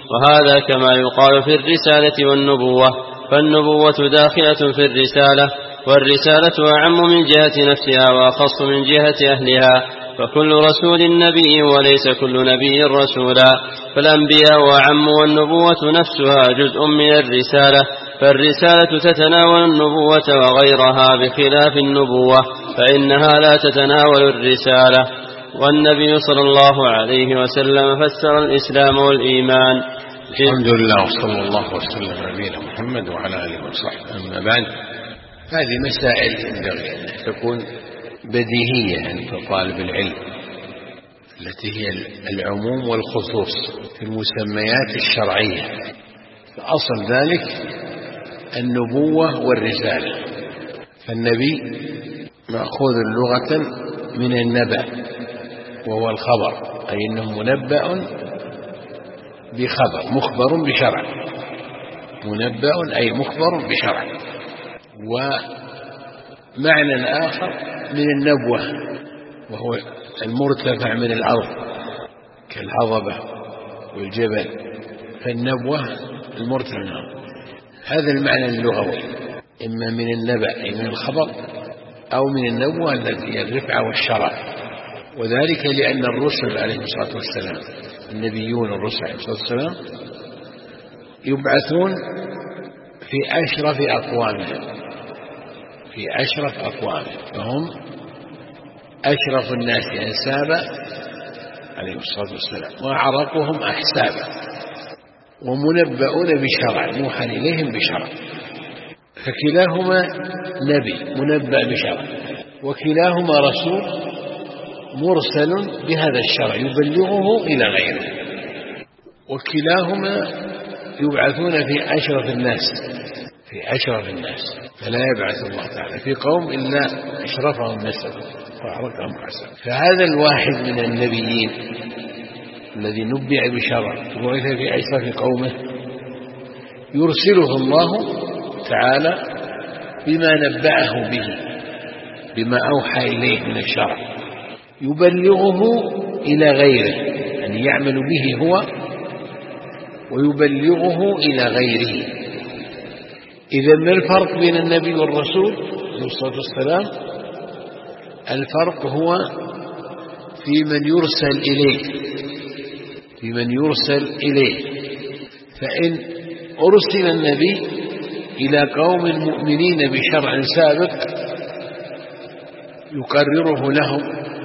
وهذا كما يقال في الرسالة والنبوة، فالنبوة داخلة في الرسالة، والرسالة أعم من جهة نفسها وأخص من جهة أهلها، فكل رسول نبي وليس كل نبي رسولا، فالأنبياء أعم والنبوة نفسها جزء من الرسالة، فالرسالة تتناول النبوة وغيرها بخلاف النبوة فإنها لا تتناول الرسالة. والنبي صلى الله عليه وسلم فسر الإسلام والإيمان. الحمد لله وصلى الله وسلم على نبينا محمد وعلى آله وصحبه. أما بعد، هذه مسائل ينبغي أن تكون بديهية عند طالب العلم، التي هي العموم والخصوص في المسميات الشرعية. فأصل ذلك النبوة والرسالة. فالنبي مأخوذ لغة من النبأ وهو الخبر، أي أنه منبأ بخبر، مخبر بشرع، منبأ أي مخبر بشرع. ومعنى آخر من النبوة وهو المرتفع من الأرض كالهضبة والجبل، فالنبوة المرتفع من الأرض. هذا المعنى اللغوي، إما من النبأ أي من الخبر، أو من النبوة التي هي الرفعة والشرف. وذلك لأن الرسل عليه الصلاة والسلام، النبيون الرسل عليه الصلاة والسلام، يبعثون في أشرف أقوامهم، في أشرف أقوامهم، فهم أشرف الناس أنسابا عليه الصلاة والسلام، وأعرقهم أحسابا، ومنبؤون بشرع، موحى إليهم بشرع. فكلاهما نبي منبأ بشرع، وكلاهما رسول مرسل بهذا الشرع يبلغه إلى غيره، وكلاهما يبعثون في أشرف الناس، في أشرف الناس. فلا يبعث الله تعالى في قوم إلا أشرفهم نسبا وأعرقهم حسبا. فهذا الواحد من النبيين الذي نبع بشرع وبعث في أشرف قومه يرسله الله تعالى بما نبأه به، بما أوحى إليه من الشرع، يبلغه إلى غيره، يعني يعمل به هو ويبلغه إلى غيره. إذا ما الفرق بين النبي والرسول عليه الصلاة والسلام؟ الفرق هو في من يرسل إليه، في من يرسل إليه. فإن أرسل النبي إلى قوم مؤمنين بشرع سابق يقرره لهم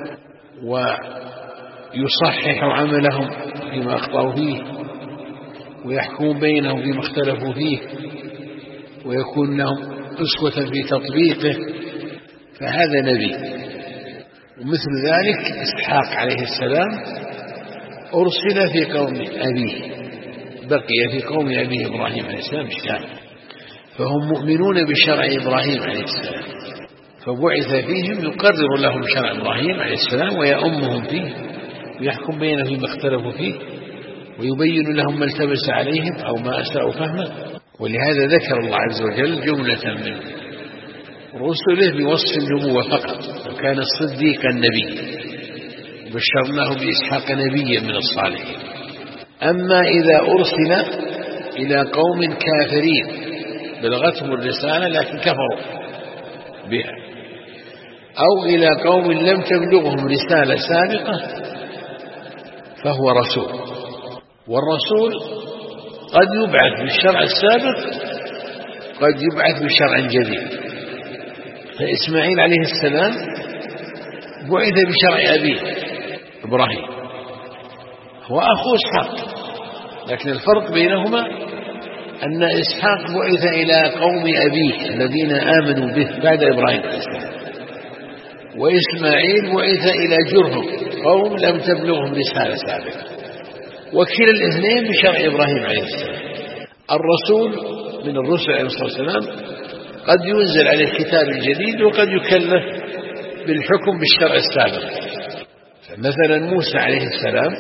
ويصحح عملهم فيما أخطأوا فيه، ويحكم بينهم فيما اختلفوا فيه، ويكون لهم أسوة في تطبيقه، فهذا نبي. ومثل ذلك إسحاق عليه السلام أرسل في قوم أبيه، بقي في قوم أبيه إبراهيم عليه السلام الشام، فهم مؤمنون بشرع إبراهيم عليه السلام، فبعث فيهم يقرر لهم شرع إبراهيم عليه السلام ويأمهم فيه ويحكم بينهم فيما اختلفوا فيه ويبين لهم ما التبس عليهم أو ما أساءوا فهمه. ولهذا ذكر الله عز وجل جملة من رسله بوصف النبوة فقط، وكان الصديق النبي، بشرناه بإسحاق نبيا من الصالحين. أما إذا أرسل إلى قوم كافرين بلغتهم الرسالة لكن كفروا بها، أو إلى قوم لم تبلغهم رسالة سابقة، فهو رسول. والرسول قد يبعث بالشرع السابق، قد يبعث بشرع جديد. فإسماعيل عليه السلام بعث بشرع أبيه إبراهيم، هو أخو إسحاق، لكن الفرق بينهما أن إسحاق بعث إلى قوم أبيه الذين آمنوا به بعد إبراهيم عليه السلام، وإسماعيل بعث إلى جرهم قوم لم تبلغهم رسالة سابقة، وكلا الاثنين بشرع إبراهيم عليه السلام. الرسول من الرسل عليه الصلاة والسلام قد ينزل عليه الكتاب الجديد وقد يكلف بالحكم بالشرع السابق. فمثلا موسى عليه السلام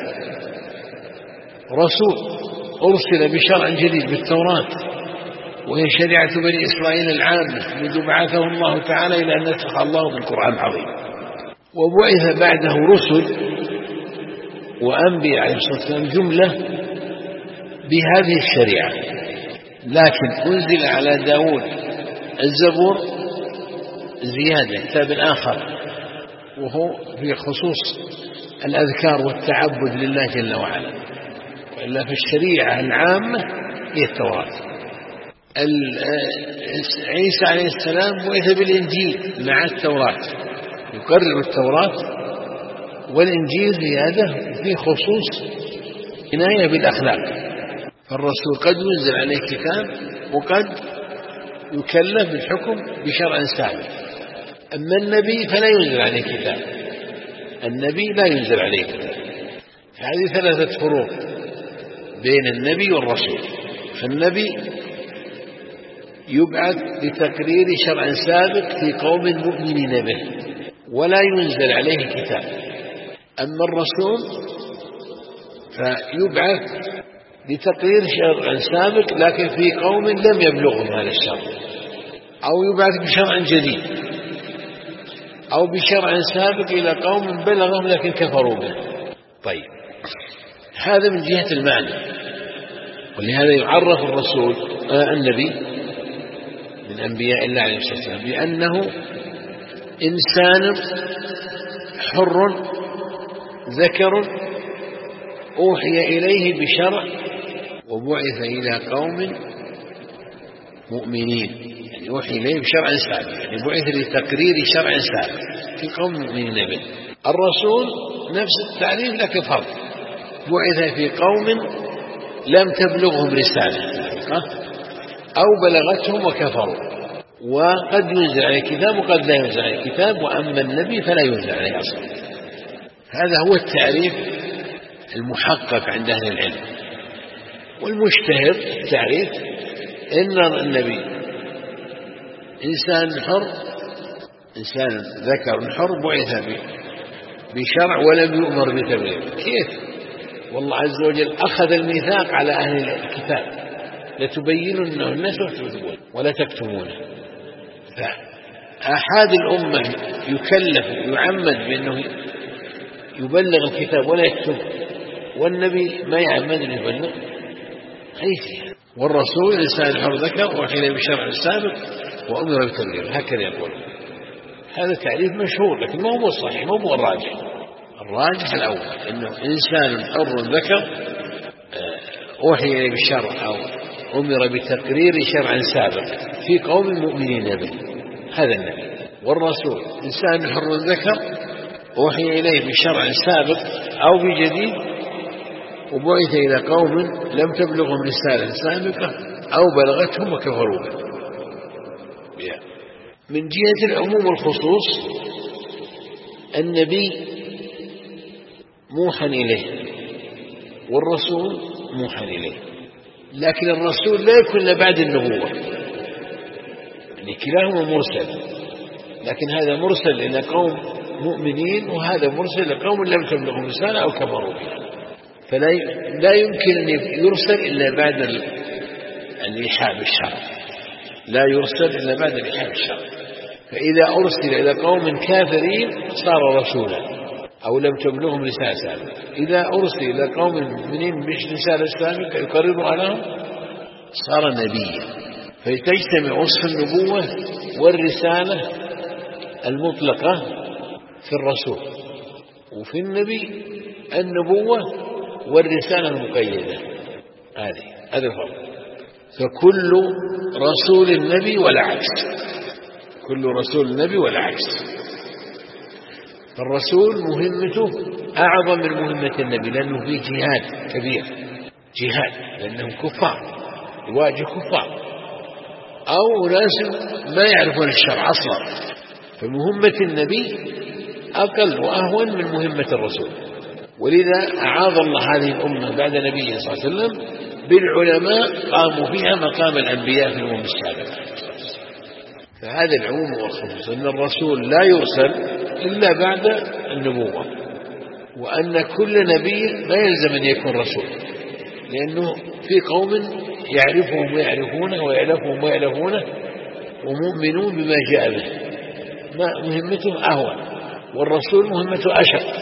رسول أرسل بشرع جديد بالتوراة، وهي شريعة بني إسرائيل العامة منذ بعثه الله تعالى إلى أن نسخ الله بالقرآن العظيم. وبعث بعده رسل وأنبياء عليه الصلاة والسلام جملة بهذه الشريعة. لكن أنزل على داود الزبور زيادة، كتاب آخر، وهو في خصوص الأذكار والتعبد لله جل وعلا، وإلا في الشريعة العامة هي التوراة. عيسى عليه السلام بعث بالإنجيل مع التوراة، يقرر التوراة والإنجيل زيادة في خصوص عناية بالأخلاق. فالرسول قد ينزل عليه كتاب وقد يكلف بالحكم بشرع سابق. أما النبي فلا ينزل عليه كتاب، النبي لا ينزل عليه كتاب. هذه ثلاثة فروق بين النبي والرسول. فالنبي يبعث لتقرير شرع سابق في قوم مؤمنين به ولا ينزل عليه كتاب. أما الرسول فيبعث لتقرير شرع سابق لكن في قوم لم يبلغهم هذا الشرع، أو يبعث بشرع جديد، أو بشرع سابق إلى قوم بلغهم لكن كفروا به. طيب، هذا من جهة المعنى. ولهذا يعرف الرسول النبي من أنبياء الله عليه الصلاة والسلام بأنه إنسان حر ذكر أوحي إليه بشرع وبعث إلى قوم مؤمنين، يعني أوحي إليه بشرع سابق، يعني بعث لتقرير شرع سابق في قوم مؤمنين به. الرسول نفس التعريف لكن فرق، بعث في قوم لم تبلغهم رسالة أو بلغتهم وكفروا، وقد ينزل عليه كتاب وقد لا ينزل عليه كتاب. وأما النبي فلا ينزل عليه أصلا. هذا هو التعريف المحقق عند أهل العلم. والمشتهر التعريف إن النبي إنسان حر، إنسان ذكر حر بعث بشرع ولم يؤمر بتبليغه. كيف؟ والله عز وجل أخذ الميثاق على أهل الكتاب لتبيننه الناس ولا تكتمونه. فأحد الأمة يكلف يعمد بأنه يبلغ الكتاب ولا يكتب، والنبي ما يعمد أن يبلغ خيفية. والرسول إنسان حر ذكر وحين بشرع السابق وأمر بتبليغه، هكذا يقول. هذا تعريف مشهور لكن ما هو الصحيح، ما هو الراجح. الراجح الأول أنه إنسان حر ذكر أوحي إليه بالشرع أو أمر بتقرير شرع سابق في قوم مؤمنين به، هذا النبي. والرسول إنسان حر ذكر أوحي إليه بشرع سابق أو بجديد وبعث إلى قوم لم تبلغهم رسالة سابقة أو بلغتهم وكفروا به. من جهة العموم والخصوص النبي موحى إليه والرسول موحى إليه، لكن الرسول لا يكون إلا بعد النبوة، يعني كلاهما مرسل، لكن هذا مرسل إلى قوم مؤمنين وهذا مرسل إلى قوم لم تبلغهم رسالة أو كفروا بها. فلا يمكن أن يرسل إلا بعد الإيحاء بالشرع، لا يرسل إلا بعد الإيحاء بالشرع. فإذا أرسل إلى قوم كافرين صار رسولا أو لم تبلغهم رسالة سابقة. إذا أرسل إلى قوم مؤمنين مش رسالة سابقة يقرروا عليهم صار نبيا. فتجتمع وصف النبوة والرسالة المطلقة في الرسول، وفي النبي النبوة والرسالة المقيدة. هذا الفرق. فكل رسول النبي ولا عكس، كل رسول النبي ولا عكس. الرسول مهمته أعظم من مهمة النبي لأنه فيه جهاد كبير، جهاد لأنهم كفار، يواجه كفار أو ناس ما يعرفون الشرع أصلا. فمهمة النبي أقل وأهون من مهمة الرسول. ولذا أعاذ الله هذه الأمة بعد نبيه صلى الله عليه وسلم بالعلماء قاموا فيها مقام الأنبياء في الأمم السابقة. فهذا العموم والخصوص أن الرسول لا يرسل إلا بعد النبوة، وأن كل نبي ما يلزم أن يكون رسول، لأنه في قوم يعرفهم ويعرفونه ويعرفهم ويعرفونه ومؤمنون بما جاء به، ما مهمته أهون، والرسول مهمته أشق